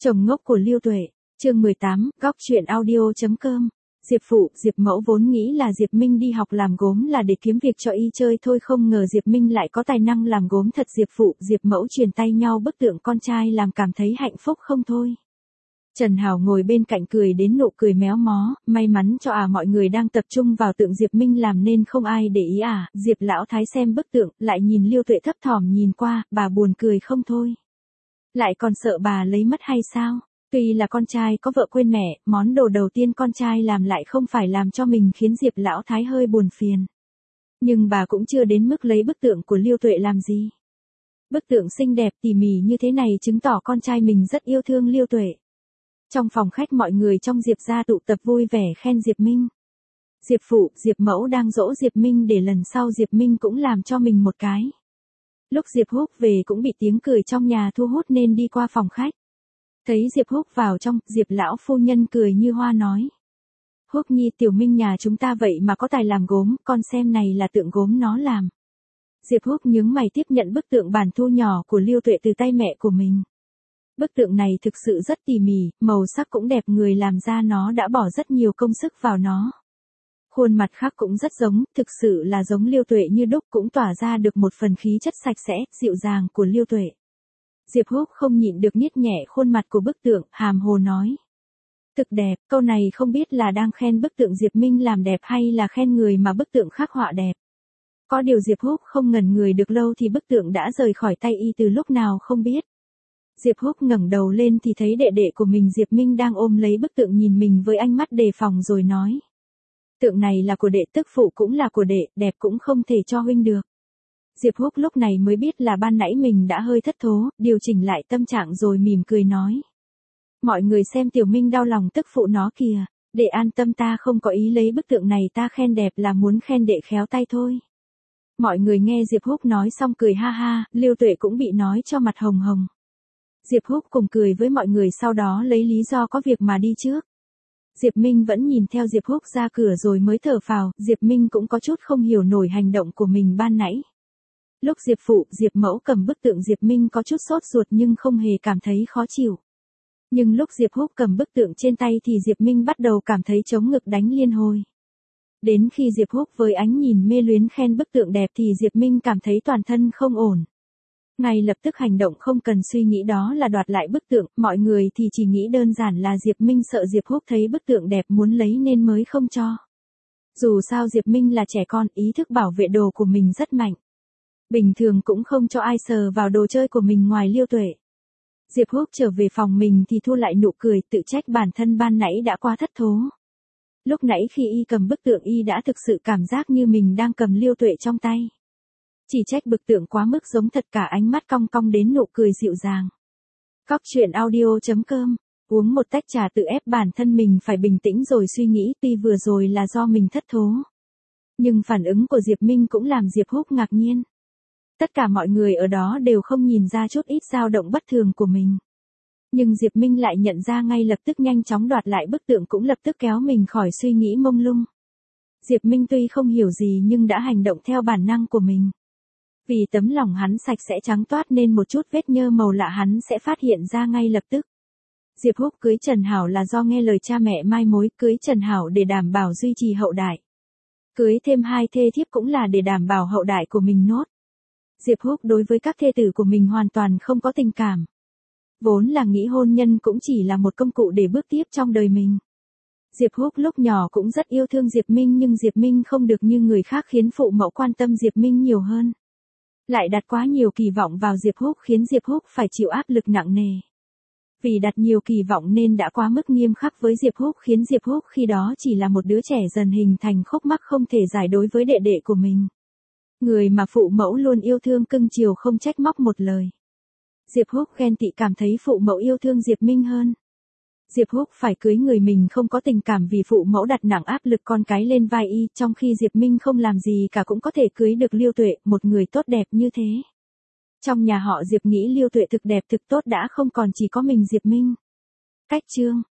Chồng ngốc của Lưu Tuệ, chương 18, góc chuyện audio.com. Diệp phụ, Diệp mẫu vốn nghĩ là Diệp Minh đi học làm gốm là để kiếm việc cho y chơi thôi, không ngờ Diệp Minh lại có tài năng làm gốm thật. Diệp phụ, Diệp mẫu truyền tay nhau bức tượng con trai làm cảm thấy hạnh phúc không thôi. Trần Hảo ngồi bên cạnh cười đến nụ cười méo mó, may mắn cho mọi người đang tập trung vào tượng Diệp Minh làm nên không ai để ý. Diệp lão thái xem bức tượng, lại nhìn Lưu Tuệ thấp thỏm nhìn qua, bà buồn cười không thôi. Lại còn sợ bà lấy mất hay sao? Tuy là con trai có vợ quên mẹ, món đồ đầu tiên con trai làm lại không phải làm cho mình, khiến Diệp lão thái hơi buồn phiền. Nhưng bà cũng chưa đến mức lấy bức tượng của Lưu Tuệ làm gì. Bức tượng xinh đẹp tỉ mỉ như thế này chứng tỏ con trai mình rất yêu thương Lưu Tuệ. Trong phòng khách mọi người trong Diệp gia tụ tập vui vẻ khen Diệp Minh. Diệp phụ, Diệp mẫu đang dỗ Diệp Minh để lần sau Diệp Minh cũng làm cho mình một cái. Lúc Diệp Húc về cũng bị tiếng cười trong nhà thu hút nên đi qua phòng khách. Thấy Diệp Húc vào trong, Diệp lão phu nhân cười như hoa nói. Húc nhi, tiểu Minh nhà chúng ta vậy mà có tài làm gốm, con xem này là tượng gốm nó làm. Diệp Húc nhướng mày tiếp nhận bức tượng bản thu nhỏ của Lưu Tuệ từ tay mẹ của mình. Bức tượng này thực sự rất tỉ mỉ, màu sắc cũng đẹp, người làm ra nó đã bỏ rất nhiều công sức vào nó. Khuôn mặt khác cũng rất giống, thực sự là giống Lưu Tuệ như đúc, cũng tỏa ra được một phần khí chất sạch sẽ, dịu dàng của Lưu Tuệ. Diệp Húc không nhịn được nhếch nhẹ khuôn mặt của bức tượng, hàm hồ nói. Thực đẹp, câu này không biết là đang khen bức tượng Diệp Minh làm đẹp hay là khen người mà bức tượng khắc họa đẹp. Có điều Diệp Húc không ngẩn người được lâu thì bức tượng đã rời khỏi tay y từ lúc nào không biết. Diệp Húc ngẩng đầu lên thì thấy đệ đệ của mình Diệp Minh đang ôm lấy bức tượng nhìn mình với ánh mắt đề phòng rồi nói. Tượng này là của đệ, tức phụ cũng là của đệ, đẹp cũng không thể cho huynh được. Diệp Húc lúc này mới biết là ban nãy mình đã hơi thất thố, điều chỉnh lại tâm trạng rồi mỉm cười nói. Mọi người xem tiểu Minh đau lòng tức phụ nó kìa, đệ an tâm, ta không có ý lấy bức tượng này ta khen đẹp là muốn khen đệ khéo tay thôi. Mọi người nghe Diệp Húc nói xong cười ha ha, Lưu Tuệ cũng bị nói cho mặt hồng hồng. Diệp Húc cùng cười với mọi người sau đó lấy lý do có việc mà đi trước. Diệp Minh vẫn nhìn theo Diệp Húc ra cửa rồi mới thở phào, Diệp Minh cũng có chút không hiểu nổi hành động của mình ban nãy. Lúc Diệp phụ, Diệp mẫu cầm bức tượng Diệp Minh có chút sốt ruột nhưng không hề cảm thấy khó chịu. Nhưng lúc Diệp Húc cầm bức tượng trên tay thì Diệp Minh bắt đầu cảm thấy chống ngực đánh liên hồi. Đến khi Diệp Húc với ánh nhìn mê luyến khen bức tượng đẹp thì Diệp Minh cảm thấy toàn thân không ổn. Ngay lập tức hành động không cần suy nghĩ đó là đoạt lại bức tượng, mọi người thì chỉ nghĩ đơn giản là Diệp Minh sợ Diệp Húc thấy bức tượng đẹp muốn lấy nên mới không cho. Dù sao Diệp Minh là trẻ con, ý thức bảo vệ đồ của mình rất mạnh. Bình thường cũng không cho ai sờ vào đồ chơi của mình ngoài Lưu Tuệ. Diệp Húc trở về phòng mình thì thu lại nụ cười, tự trách bản thân ban nãy đã quá thất thố. Lúc nãy khi y cầm bức tượng y đã thực sự cảm giác như mình đang cầm Lưu Tuệ trong tay. Chỉ trách bức tượng quá mức giống thật, cả ánh mắt cong cong đến nụ cười dịu dàng. Góc chuyện audio.com. Uống một tách trà tự ép bản thân mình phải bình tĩnh rồi suy nghĩ, tuy vừa rồi là do mình thất thố. Nhưng phản ứng của Diệp Minh cũng làm Diệp Húc ngạc nhiên. Tất cả mọi người ở đó đều không nhìn ra chút ít dao động bất thường của mình. Nhưng Diệp Minh lại nhận ra ngay lập tức, nhanh chóng đoạt lại bức tượng cũng lập tức kéo mình khỏi suy nghĩ mông lung. Diệp Minh tuy không hiểu gì nhưng đã hành động theo bản năng của mình. Vì tấm lòng hắn sạch sẽ trắng toát nên một chút vết nhơ màu lạ hắn sẽ phát hiện ra ngay lập tức. Diệp Húc cưới Trần Hảo là do nghe lời cha mẹ mai mối, cưới Trần Hảo để đảm bảo duy trì hậu đại. Cưới thêm 2 thê thiếp cũng là để đảm bảo hậu đại của mình nốt. Diệp Húc đối với các thê tử của mình hoàn toàn không có tình cảm. Vốn là nghĩ hôn nhân cũng chỉ là một công cụ để bước tiếp trong đời mình. Diệp Húc lúc nhỏ cũng rất yêu thương Diệp Minh nhưng Diệp Minh không được như người khác khiến phụ mẫu quan tâm Diệp Minh nhiều hơn. Lại đặt quá nhiều kỳ vọng vào Diệp Húc khiến Diệp Húc phải chịu áp lực nặng nề. Vì đặt nhiều kỳ vọng nên đã quá mức nghiêm khắc với Diệp Húc khiến Diệp Húc khi đó chỉ là một đứa trẻ dần hình thành khúc mắc không thể giải đối với đệ đệ của mình. Người mà phụ mẫu luôn yêu thương cưng chiều không trách móc một lời. Diệp Húc ghen tị cảm thấy phụ mẫu yêu thương Diệp Minh hơn. Diệp Húc phải cưới người mình không có tình cảm vì phụ mẫu đặt nặng áp lực con cái lên vai y, trong khi Diệp Minh không làm gì cả cũng có thể cưới được Lưu Tuệ, một người tốt đẹp như thế. Trong nhà họ Diệp nghĩ Lưu Tuệ thực đẹp thực tốt đã không còn chỉ có mình Diệp Minh. Cách chương